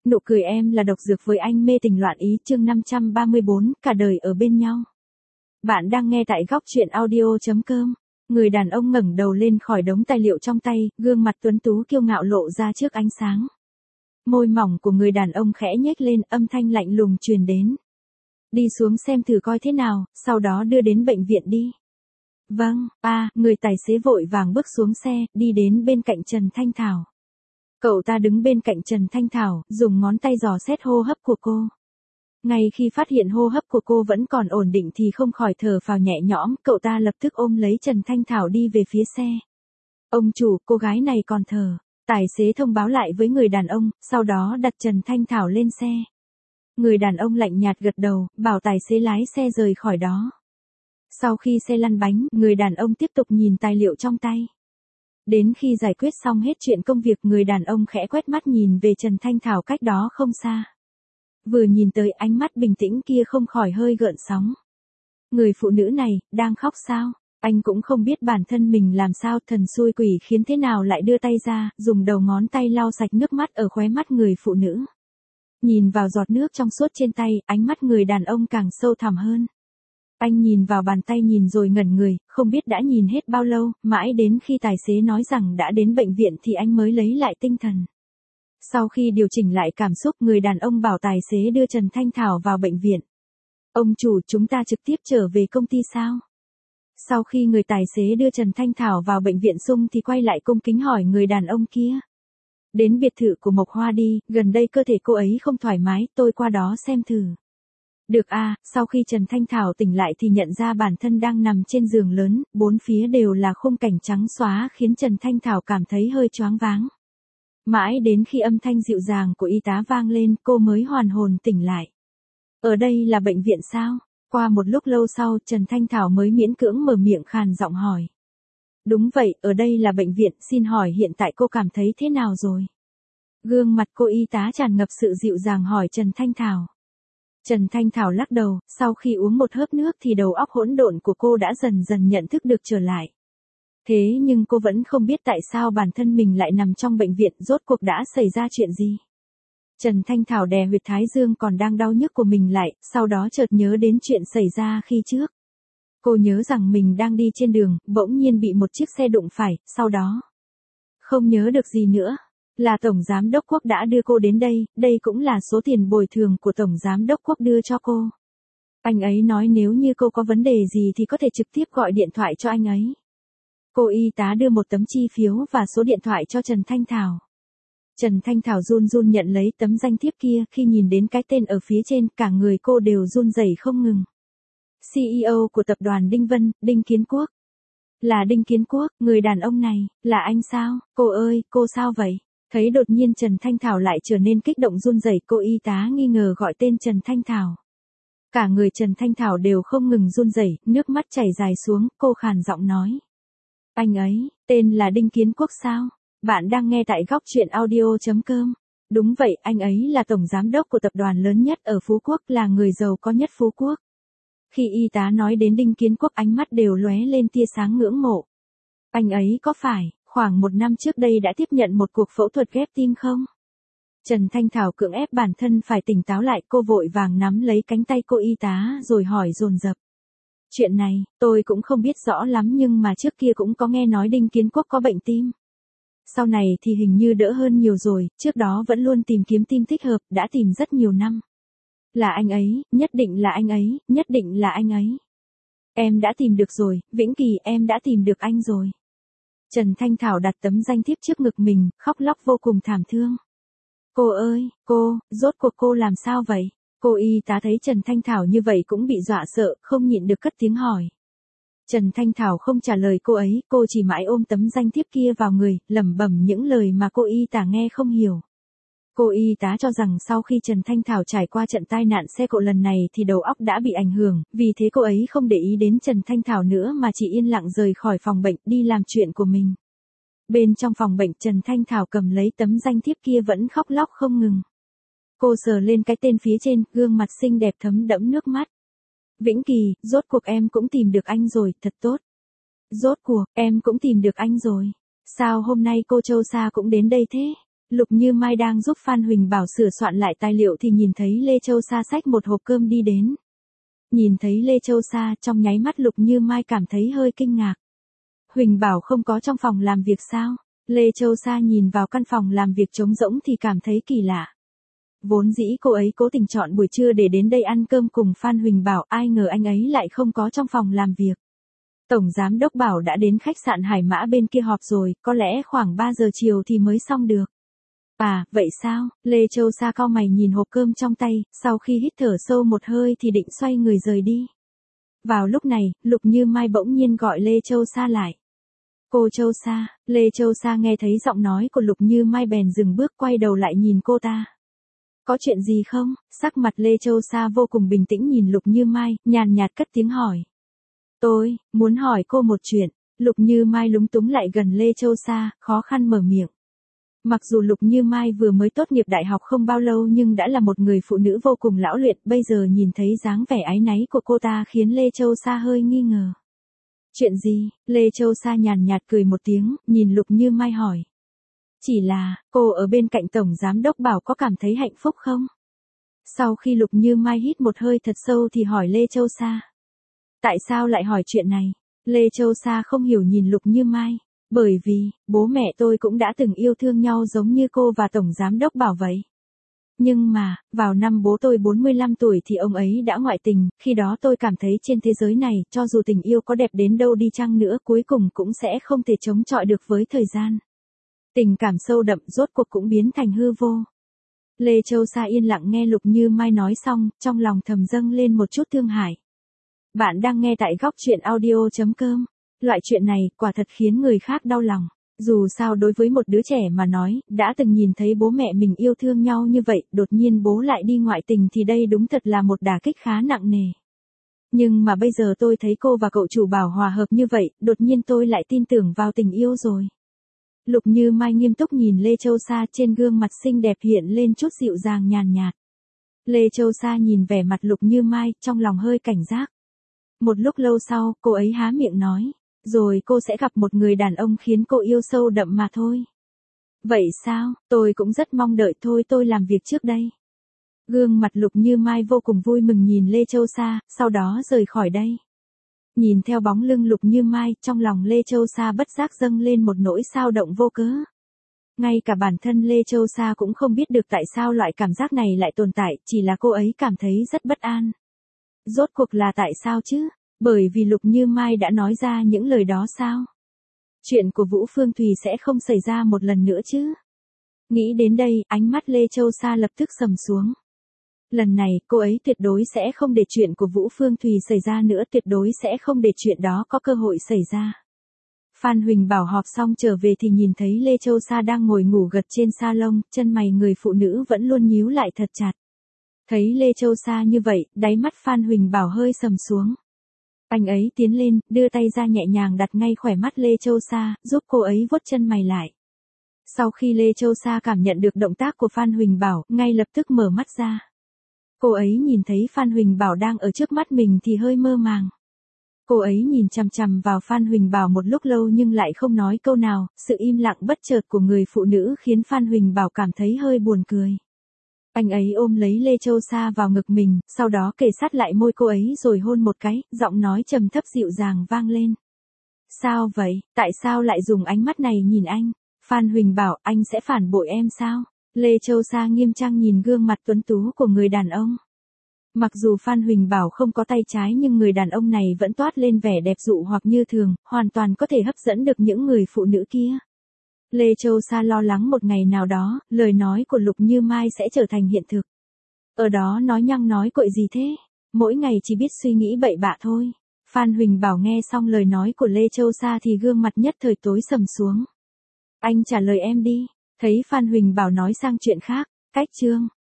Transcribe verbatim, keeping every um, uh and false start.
Nụ cười em là độc dược với anh mê tình loạn ý chương năm trăm ba mươi bốn, cả đời ở bên nhau. Bạn đang nghe tại góc truyện audio chấm com. Người đàn ông ngẩng đầu lên khỏi đống tài liệu trong tay, gương mặt tuấn tú kiêu ngạo lộ ra trước ánh sáng. Môi mỏng của người đàn ông khẽ nhếch lên, âm thanh lạnh lùng truyền đến. Đi xuống xem thử coi thế nào, sau đó đưa đến bệnh viện đi. Vâng, à, người tài xế vội vàng bước xuống xe, đi đến bên cạnh Trần Thanh Thảo. Cậu ta đứng bên cạnh Trần Thanh Thảo, dùng ngón tay dò xét hô hấp của cô. Ngay khi phát hiện hô hấp của cô vẫn còn ổn định thì không khỏi thở phào nhẹ nhõm, cậu ta lập tức ôm lấy Trần Thanh Thảo đi về phía xe. Ông chủ, cô gái này còn thở. Tài xế thông báo lại với người đàn ông, sau đó đặt Trần Thanh Thảo lên xe. Người đàn ông lạnh nhạt gật đầu, bảo tài xế lái xe rời khỏi đó. Sau khi xe lăn bánh, người đàn ông tiếp tục nhìn tài liệu trong tay. Đến khi giải quyết xong hết chuyện công việc, người đàn ông khẽ quét mắt nhìn về Trần Thanh Thảo cách đó không xa. Vừa nhìn tới, ánh mắt bình tĩnh kia không khỏi hơi gợn sóng. Người phụ nữ này, đang khóc sao? Anh cũng không biết bản thân mình làm sao, thần xui quỷ khiến thế nào lại đưa tay ra, dùng đầu ngón tay lau sạch nước mắt ở khóe mắt người phụ nữ. Nhìn vào giọt nước trong suốt trên tay, ánh mắt người đàn ông càng sâu thẳm hơn. Anh nhìn vào bàn tay nhìn rồi ngẩn người, không biết đã nhìn hết bao lâu, mãi đến khi tài xế nói rằng đã đến bệnh viện thì anh mới lấy lại tinh thần. Sau khi điều chỉnh lại cảm xúc, người đàn ông bảo tài xế đưa Trần Thanh Thảo vào bệnh viện. Ông chủ, chúng ta trực tiếp trở về công ty sao? Sau khi người tài xế đưa Trần Thanh Thảo vào bệnh viện xong thì quay lại cung kính hỏi người đàn ông kia. Đến biệt thự của Mộc Hoa đi, gần đây cơ thể cô ấy không thoải mái, tôi qua đó xem thử. Được à, sau khi Trần Thanh Thảo tỉnh lại thì nhận ra bản thân đang nằm trên giường lớn, bốn phía đều là khung cảnh trắng xóa khiến Trần Thanh Thảo cảm thấy hơi choáng váng. Mãi đến khi âm thanh dịu dàng của y tá vang lên, cô mới hoàn hồn tỉnh lại. Ở đây là bệnh viện sao? Qua một lúc lâu sau, Trần Thanh Thảo mới miễn cưỡng mở miệng khàn giọng hỏi. Đúng vậy, ở đây là bệnh viện, xin hỏi hiện tại cô cảm thấy thế nào rồi? Gương mặt cô y tá tràn ngập sự dịu dàng hỏi Trần Thanh Thảo. Trần Thanh Thảo lắc đầu, sau khi uống một hớp nước thì đầu óc hỗn độn của cô đã dần dần nhận thức được trở lại. Thế nhưng cô vẫn không biết tại sao bản thân mình lại nằm trong bệnh viện, rốt cuộc đã xảy ra chuyện gì. Trần Thanh Thảo đè huyệt thái dương còn đang đau nhức của mình lại, sau đó chợt nhớ đến chuyện xảy ra khi trước. Cô nhớ rằng mình đang đi trên đường, bỗng nhiên bị một chiếc xe đụng phải, sau đó không nhớ được gì nữa. Là Tổng Giám Đốc Quốc đã đưa cô đến đây, đây cũng là số tiền bồi thường của Tổng Giám Đốc Quốc đưa cho cô. Anh ấy nói nếu như cô có vấn đề gì thì có thể trực tiếp gọi điện thoại cho anh ấy. Cô y tá đưa một tấm chi phiếu và số điện thoại cho Trần Thanh Thảo. Trần Thanh Thảo run run nhận lấy tấm danh thiếp kia, khi nhìn đến cái tên ở phía trên, cả người cô đều run rẩy không ngừng. xê e ô của tập đoàn Đinh Vân, Đinh Kiến Quốc. Là Đinh Kiến Quốc, người đàn ông này, là anh sao? Cô ơi, cô sao vậy? Thấy đột nhiên Trần Thanh Thảo lại trở nên kích động run rẩy, cô y tá nghi ngờ gọi tên Trần Thanh Thảo. Cả người Trần Thanh Thảo đều không ngừng run rẩy, nước mắt chảy dài xuống, cô khàn giọng nói. Anh ấy, tên là Đinh Kiến Quốc sao? Bạn đang nghe tại góc truyện audio chấm com. Đúng vậy, anh ấy là tổng giám đốc của tập đoàn lớn nhất ở Phú Quốc, là người giàu có nhất Phú Quốc. Khi y tá nói đến Đinh Kiến Quốc, ánh mắt đều lóe lên tia sáng ngưỡng mộ. Anh ấy có phải khoảng một năm trước đây đã tiếp nhận một cuộc phẫu thuật ghép tim không? Trần Thanh Thảo cưỡng ép bản thân phải tỉnh táo lại, cô vội vàng nắm lấy cánh tay cô y tá rồi hỏi dồn dập. Chuyện này, tôi cũng không biết rõ lắm nhưng mà trước kia cũng có nghe nói Đinh Kiến Quốc có bệnh tim. Sau này thì hình như đỡ hơn nhiều rồi, trước đó vẫn luôn tìm kiếm tim thích hợp, đã tìm rất nhiều năm. Là anh ấy, nhất định là anh ấy, nhất định là anh ấy. Em đã tìm được rồi, Vĩnh Kỳ, em đã tìm được anh rồi. Trần Thanh Thảo đặt tấm danh thiếp trước ngực mình, khóc lóc vô cùng thảm thương. Cô ơi, cô, rốt cuộc cô làm sao vậy? Cô y tá thấy Trần Thanh Thảo như vậy cũng bị dọa sợ, không nhịn được cất tiếng hỏi. Trần Thanh Thảo không trả lời cô ấy, cô chỉ mãi ôm tấm danh thiếp kia vào người, lẩm bẩm những lời mà cô y tá nghe không hiểu. Cô y tá cho rằng sau khi Trần Thanh Thảo trải qua trận tai nạn xe cộ lần này thì đầu óc đã bị ảnh hưởng, vì thế cô ấy không để ý đến Trần Thanh Thảo nữa mà chỉ yên lặng rời khỏi phòng bệnh, đi làm chuyện của mình. Bên trong phòng bệnh, Trần Thanh Thảo cầm lấy tấm danh thiếp kia vẫn khóc lóc không ngừng. Cô sờ lên cái tên phía trên, gương mặt xinh đẹp thấm đẫm nước mắt. Vĩnh Kỳ, rốt cuộc em cũng tìm được anh rồi, thật tốt. Rốt cuộc, em cũng tìm được anh rồi. Sao hôm nay cô Châu Sa cũng đến đây thế? Lục Như Mai đang giúp Phan Huỳnh Bảo sửa soạn lại tài liệu thì nhìn thấy Lê Châu Sa xách một hộp cơm đi đến. Nhìn thấy Lê Châu Sa, trong nháy mắt Lục Như Mai cảm thấy hơi kinh ngạc. Huỳnh Bảo không có trong phòng làm việc sao? Lê Châu Sa nhìn vào căn phòng làm việc trống rỗng thì cảm thấy kỳ lạ. Vốn dĩ cô ấy cố tình chọn buổi trưa để đến đây ăn cơm cùng Phan Huỳnh Bảo, ai ngờ anh ấy lại không có trong phòng làm việc. Tổng Giám Đốc bảo đã đến khách sạn Hải Mã bên kia họp rồi, có lẽ khoảng ba giờ chiều thì mới xong được. À, vậy sao? Lê Châu Sa cau mày nhìn hộp cơm trong tay, sau khi hít thở sâu một hơi thì định xoay người rời đi. Vào lúc này, Lục Như Mai bỗng nhiên gọi Lê Châu Sa lại. Cô Châu Sa, Lê Châu Sa nghe thấy giọng nói của Lục Như Mai bèn dừng bước quay đầu lại nhìn cô ta. Có chuyện gì không? Sắc mặt Lê Châu Sa vô cùng bình tĩnh nhìn Lục Như Mai, nhàn nhạt cất tiếng hỏi. Tôi, muốn hỏi cô một chuyện. Lục Như Mai lúng túng lại gần Lê Châu Sa, khó khăn mở miệng. Mặc dù Lục Như Mai vừa mới tốt nghiệp đại học không bao lâu nhưng đã là một người phụ nữ vô cùng lão luyện, bây giờ nhìn thấy dáng vẻ áy náy của cô ta khiến Lê Châu Sa hơi nghi ngờ. Chuyện gì? Lê Châu Sa nhàn nhạt cười một tiếng, nhìn Lục Như Mai hỏi. Chỉ là, cô ở bên cạnh Tổng Giám Đốc Bảo có cảm thấy hạnh phúc không? Sau khi Lục Như Mai hít một hơi thật sâu thì hỏi Lê Châu Sa. Tại sao lại hỏi chuyện này? Lê Châu Sa không hiểu nhìn Lục Như Mai. Bởi vì, bố mẹ tôi cũng đã từng yêu thương nhau giống như cô và Tổng Giám Đốc Bảo vậy. Nhưng mà, vào năm bố tôi bốn mươi lăm tuổi thì ông ấy đã ngoại tình, khi đó tôi cảm thấy trên thế giới này, cho dù tình yêu có đẹp đến đâu đi chăng nữa cuối cùng cũng sẽ không thể chống chọi được với thời gian. Tình cảm sâu đậm rốt cuộc cũng biến thành hư vô. Lê Châu Sa yên lặng nghe Lục Như Mai nói xong, trong lòng thầm dâng lên một chút thương hại. Bạn đang nghe tại góc truyện audio chấm com. Loại chuyện này quả thật khiến người khác đau lòng. Dù sao đối với một đứa trẻ mà nói, đã từng nhìn thấy bố mẹ mình yêu thương nhau như vậy, đột nhiên bố lại đi ngoại tình thì đây đúng thật là một đả kích khá nặng nề. Nhưng mà bây giờ tôi thấy cô và cậu chủ Bảo hòa hợp như vậy, đột nhiên tôi lại tin tưởng vào tình yêu rồi. Lục Như Mai nghiêm túc nhìn Lê Châu Sa, trên gương mặt xinh đẹp hiện lên chút dịu dàng nhàn nhạt. Lê Châu Sa nhìn vẻ mặt Lục Như Mai, trong lòng hơi cảnh giác. Một lúc lâu sau, cô ấy há miệng nói. Rồi cô sẽ gặp một người đàn ông khiến cô yêu sâu đậm mà thôi. Vậy sao? Tôi cũng rất mong đợi, thôi tôi làm việc trước đây. Gương mặt Lục Như Mai vô cùng vui mừng nhìn Lê Châu Sa, sau đó rời khỏi đây. Nhìn theo bóng lưng Lục Như Mai, trong lòng Lê Châu Sa bất giác dâng lên một nỗi xao động vô cớ. Ngay cả bản thân Lê Châu Sa cũng không biết được tại sao loại cảm giác này lại tồn tại, chỉ là cô ấy cảm thấy rất bất an. Rốt cuộc là tại sao chứ? Bởi vì Lục Như Mai đã nói ra những lời đó sao? Chuyện của Vũ Phương Thùy sẽ không xảy ra một lần nữa chứ? Nghĩ đến đây, ánh mắt Lê Châu Sa lập tức sầm xuống. Lần này, cô ấy tuyệt đối sẽ không để chuyện của Vũ Phương Thùy xảy ra nữa, tuyệt đối sẽ không để chuyện đó có cơ hội xảy ra. Phan Huỳnh Bảo họp xong trở về thì nhìn thấy Lê Châu Sa đang ngồi ngủ gật trên salon, chân mày người phụ nữ vẫn luôn nhíu lại thật chặt. Thấy Lê Châu Sa như vậy, đáy mắt Phan Huỳnh Bảo hơi sầm xuống. Anh ấy tiến lên, đưa tay ra nhẹ nhàng đặt ngay khỏe mắt Lê Châu Sa, giúp cô ấy vuốt chân mày lại. Sau khi Lê Châu Sa cảm nhận được động tác của Phan Huỳnh Bảo, ngay lập tức mở mắt ra. Cô ấy nhìn thấy Phan Huỳnh Bảo đang ở trước mắt mình thì hơi mơ màng. Cô ấy nhìn chằm chằm vào Phan Huỳnh Bảo một lúc lâu nhưng lại không nói câu nào, sự im lặng bất chợt của người phụ nữ khiến Phan Huỳnh Bảo cảm thấy hơi buồn cười. Anh ấy ôm lấy Lê Châu Sa vào ngực mình, sau đó kề sát lại môi cô ấy rồi hôn một cái, giọng nói trầm thấp dịu dàng vang lên. Sao vậy? Tại sao lại dùng ánh mắt này nhìn anh? Phan Huỳnh Bảo, anh sẽ phản bội em sao? Lê Châu Sa nghiêm trang nhìn gương mặt tuấn tú của người đàn ông. Mặc dù Phan Huỳnh Bảo không có tay trái nhưng người đàn ông này vẫn toát lên vẻ đẹp dụ hoặc như thường, hoàn toàn có thể hấp dẫn được những người phụ nữ kia. Lê Châu Sa lo lắng một ngày nào đó, lời nói của Lục Như Mai sẽ trở thành hiện thực. Ở đó nói nhăng nói cội gì thế? Mỗi ngày chỉ biết suy nghĩ bậy bạ thôi. Phan Huỳnh Bảo nghe xong lời nói của Lê Châu Sa thì gương mặt nhất thời tối sầm xuống. Anh trả lời em đi. Thấy Phan Huỳnh Bảo nói sang chuyện khác, cách chương.